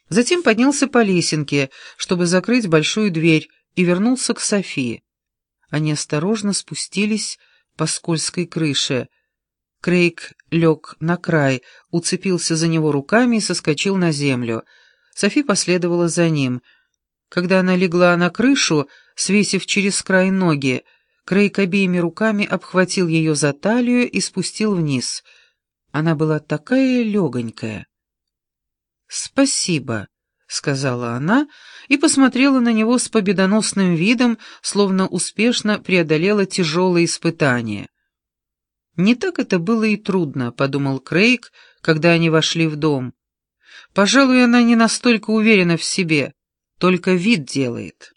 Затем поднялся по лесенке, чтобы закрыть большую дверь, и вернулся к Софии. Они осторожно спустились по скользкой крыше. Крейг лег на край, уцепился за него руками и соскочил на землю. Софи последовала за ним. Когда она легла на крышу, свесив через край ноги, Крейг обеими руками обхватил ее за талию и спустил вниз. Она была такая легонькая. «Спасибо», — сказала она и посмотрела на него с победоносным видом, словно успешно преодолела тяжелые испытания. «Не так это было и трудно», — подумал Крейг, когда они вошли в дом. «Пожалуй, она не настолько уверена в себе, только вид делает».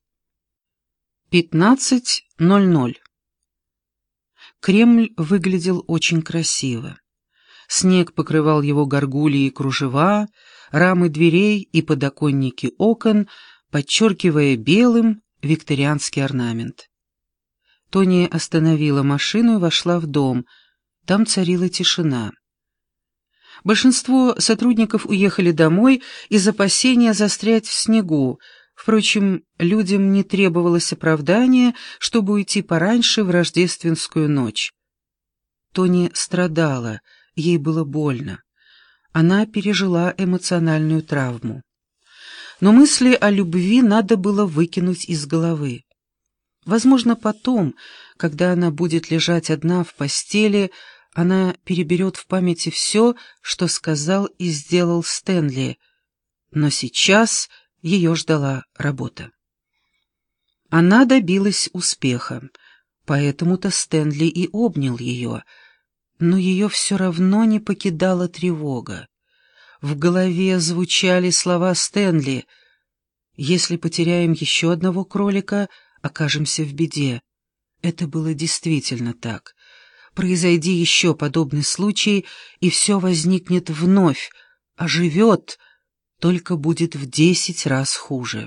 15:00. Кремль выглядел очень красиво. Снег покрывал его горгульи и кружева, рамы дверей и подоконники окон, подчеркивая белым викторианский орнамент. Тони остановила машину и вошла в дом. Там царила тишина. Большинство сотрудников уехали домой из опасения застрять в снегу. Впрочем, людям не требовалось оправдания, чтобы уйти пораньше в рождественскую ночь. Тони страдала, ей было больно. Она пережила эмоциональную травму. Но мысли о любви надо было выкинуть из головы. Возможно, потом, когда она будет лежать одна в постели, она переберет в памяти все, что сказал и сделал Стэнли. Но сейчас ее ждала работа. Она добилась успеха, поэтому-то Стэнли и обнял ее, но ее все равно не покидала тревога. В голове звучали слова Стэнли: «Если потеряем еще одного кролика, окажемся в беде». Это было действительно так. Произойди еще подобный случай, и все возникнет вновь, оживет, только будет в 10 раз хуже.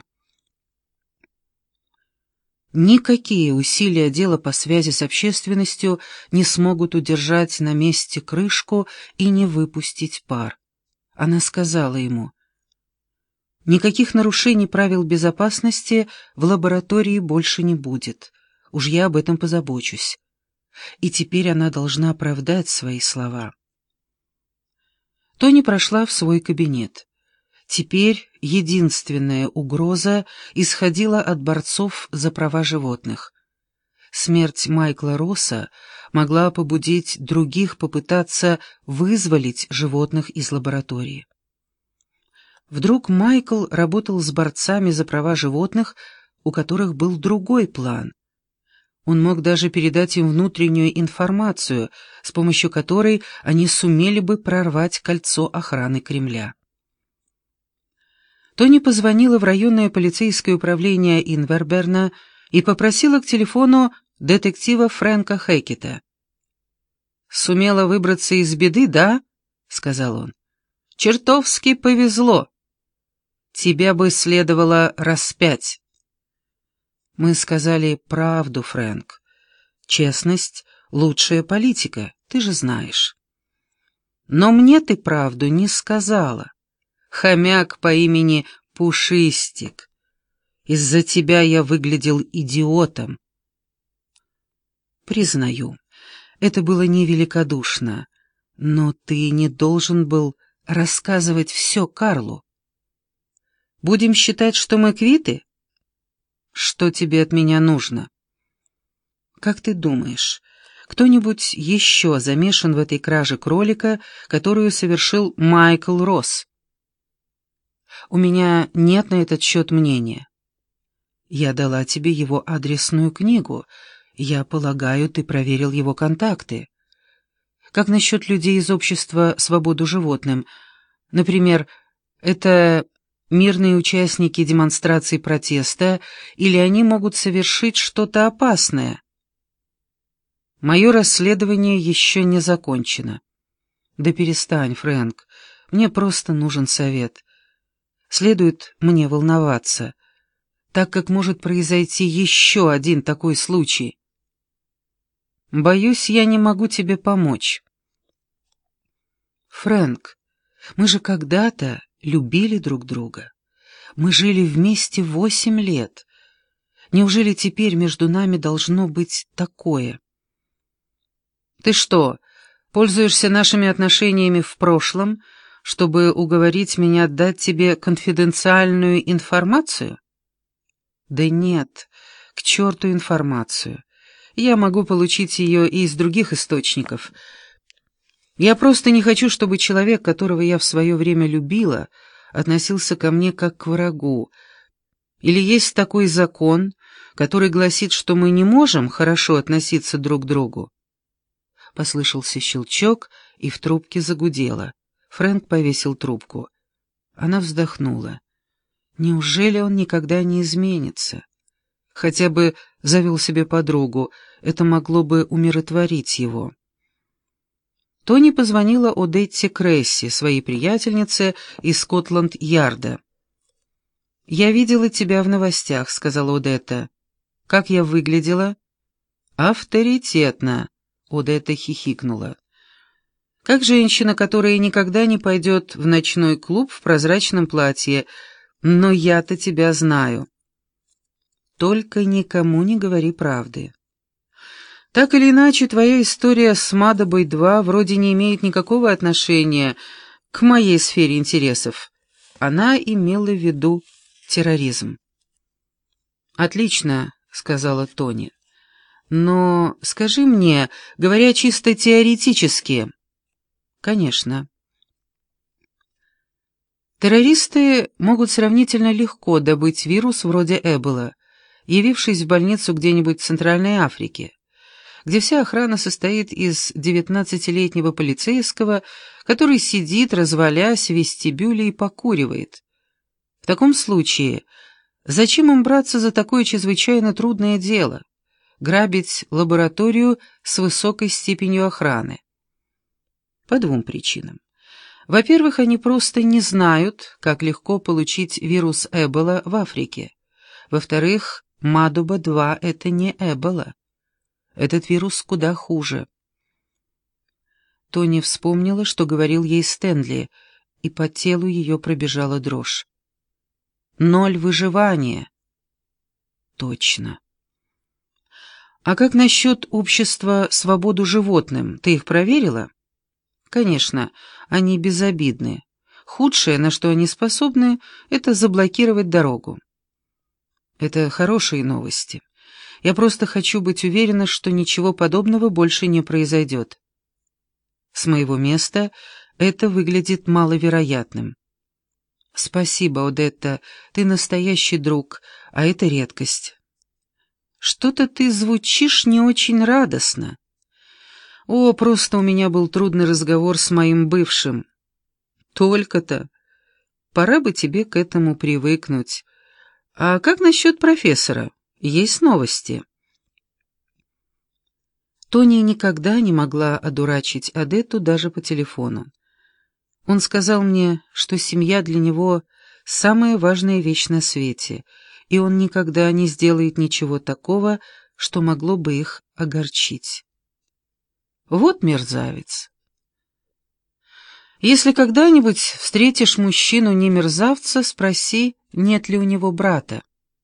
Никакие усилия отдела по связи с общественностью не смогут удержать на месте крышку и не выпустить пар. Она сказала ему: «Никаких нарушений правил безопасности в лаборатории больше не будет. Уж я об этом позабочусь». И теперь она должна оправдать свои слова. Тони прошла в свой кабинет. Теперь единственная угроза исходила от борцов за права животных. Смерть Майкла Росса могла побудить других попытаться вызволить животных из лаборатории. Вдруг Майкл работал с борцами за права животных, у которых был другой план. Он мог даже передать им внутреннюю информацию, с помощью которой они сумели бы прорвать кольцо охраны Кремля. Тони позвонила в районное полицейское управление Инверберна и попросила к телефону детектива Фрэнка Хэкета. «Сумела выбраться из беды, да?» — сказал он. «Чертовски повезло. Тебя бы следовало распять». «Мы сказали правду, Фрэнк. Честность — лучшая политика, ты же знаешь». «Но мне ты правду не сказала. Хомяк по имени Пушистик. Из-за тебя я выглядел идиотом». «Признаю, это было невеликодушно, но ты не должен был рассказывать все Карлу. Будем считать, что мы квиты? Что тебе от меня нужно?» «Как ты думаешь, кто-нибудь еще замешан в этой краже кролика, которую совершил Майкл Росс?» «У меня нет на этот счет мнения. Я дала тебе его адресную книгу. Я полагаю, ты проверил его контакты. Как насчет людей из общества «Свободу животным»? Например, это мирные участники демонстраций протеста, или они могут совершить что-то опасное?» «Мое расследование еще не закончено». «Да перестань, Фрэнк, мне просто нужен совет. Следует мне волноваться, так как может произойти еще один такой случай». «Боюсь, я не могу тебе помочь». «Фрэнк, мы же когда-то любили друг друга. Мы жили вместе 8 лет. Неужели теперь между нами должно быть такое? Ты что, пользуешься нашими отношениями в прошлом, чтобы уговорить меня дать тебе конфиденциальную информацию? Да нет, к черту информацию. Я могу получить ее и из других источников. Я просто не хочу, чтобы человек, которого я в свое время любила, относился ко мне как к врагу. Или есть такой закон, который гласит, что мы не можем хорошо относиться друг к другу? Послышался щелчок, и в трубке загудело. Фрэнк повесил трубку. Она вздохнула. Неужели он никогда не изменится? Хотя бы завел себе подругу, это могло бы умиротворить его. Тони позвонила Одетте Кресси, своей приятельнице из Скотланд-Ярда. «Я видела тебя в новостях», — сказала Одетта. «Как я выглядела?» «Авторитетно», — Одетта хихикнула. «Как женщина, которая никогда не пойдет в ночной клуб в прозрачном платье, но я-то тебя знаю». «Только никому не говори правды». Так или иначе, твоя история с Мадобой-2 вроде не имеет никакого отношения к моей сфере интересов. Она имела в виду терроризм. «Отлично», — сказала Тони. «Но скажи мне, говоря чисто теоретически...» «Конечно». Террористы могут сравнительно легко добыть вирус вроде Эбола, явившись в больницу где-нибудь в Центральной Африке, где вся охрана состоит из 19-летнего полицейского, который сидит, развалясь в вестибюле и покуривает. В таком случае, зачем им браться за такое чрезвычайно трудное дело — грабить лабораторию с высокой степенью охраны? По двум причинам. Во-первых, они просто не знают, как легко получить вирус Эбола в Африке. Во-вторых, Мадоба-2 — это не Эбола. Этот вирус куда хуже. Тони вспомнила, что говорил ей Стэнли, и по телу ее пробежала дрожь. 0 выживания. Точно. А как насчет общества «Свободу животным»? Ты их проверила? Конечно, они безобидны. Худшее, на что они способны, это заблокировать дорогу. Это хорошие новости. Я просто хочу быть уверена, что ничего подобного больше не произойдет. С моего места это выглядит маловероятным. Спасибо, Одетта, ты настоящий друг, а это редкость. Что-то ты звучишь не очень радостно. О, просто у меня был трудный разговор с моим бывшим. Только-то. Пора бы тебе к этому привыкнуть. А как насчет профессора? Есть новости?» Тони никогда не могла одурачить Одетту даже по телефону. Он сказал мне, что семья для него — самая важная вещь на свете, и он никогда не сделает ничего такого, что могло бы их огорчить. Вот мерзавец. Если когда-нибудь встретишь мужчину не мерзавца, спроси, нет ли у него брата.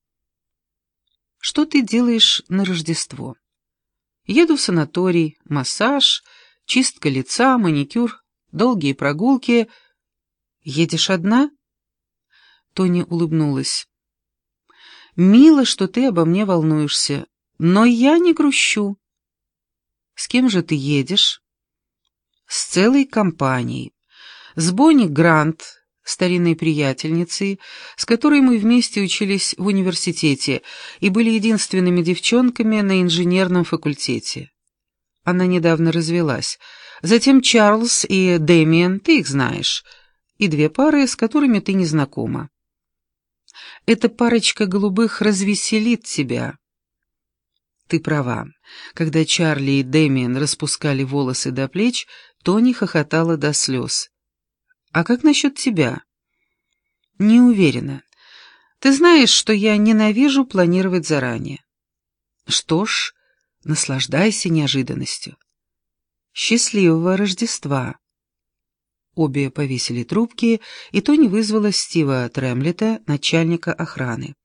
Что ты делаешь на Рождество? Еду в санаторий, массаж, чистка лица, маникюр, долгие прогулки. Едешь одна? Тони улыбнулась. Мило, что ты обо мне волнуешься, но я не грущу. С кем же ты едешь? С целой компанией. С Бонни Грант, старинной приятельницей, с которой мы вместе учились в университете и были единственными девчонками на инженерном факультете. Она недавно развелась. Затем Чарльз и Дэмиен, ты их знаешь, и 2 пары, с которыми ты не знакома. Эта парочка голубых развеселит тебя. Ты права. Когда Чарли и Дэмиен распускали волосы до плеч, Тони хохотала до слез. А как насчет тебя? Не уверена. Ты знаешь, что я ненавижу планировать заранее. Что ж, наслаждайся неожиданностью. Счастливого Рождества. обе повесили трубки, и Тони вызвала Стива Тремлета, начальника охраны.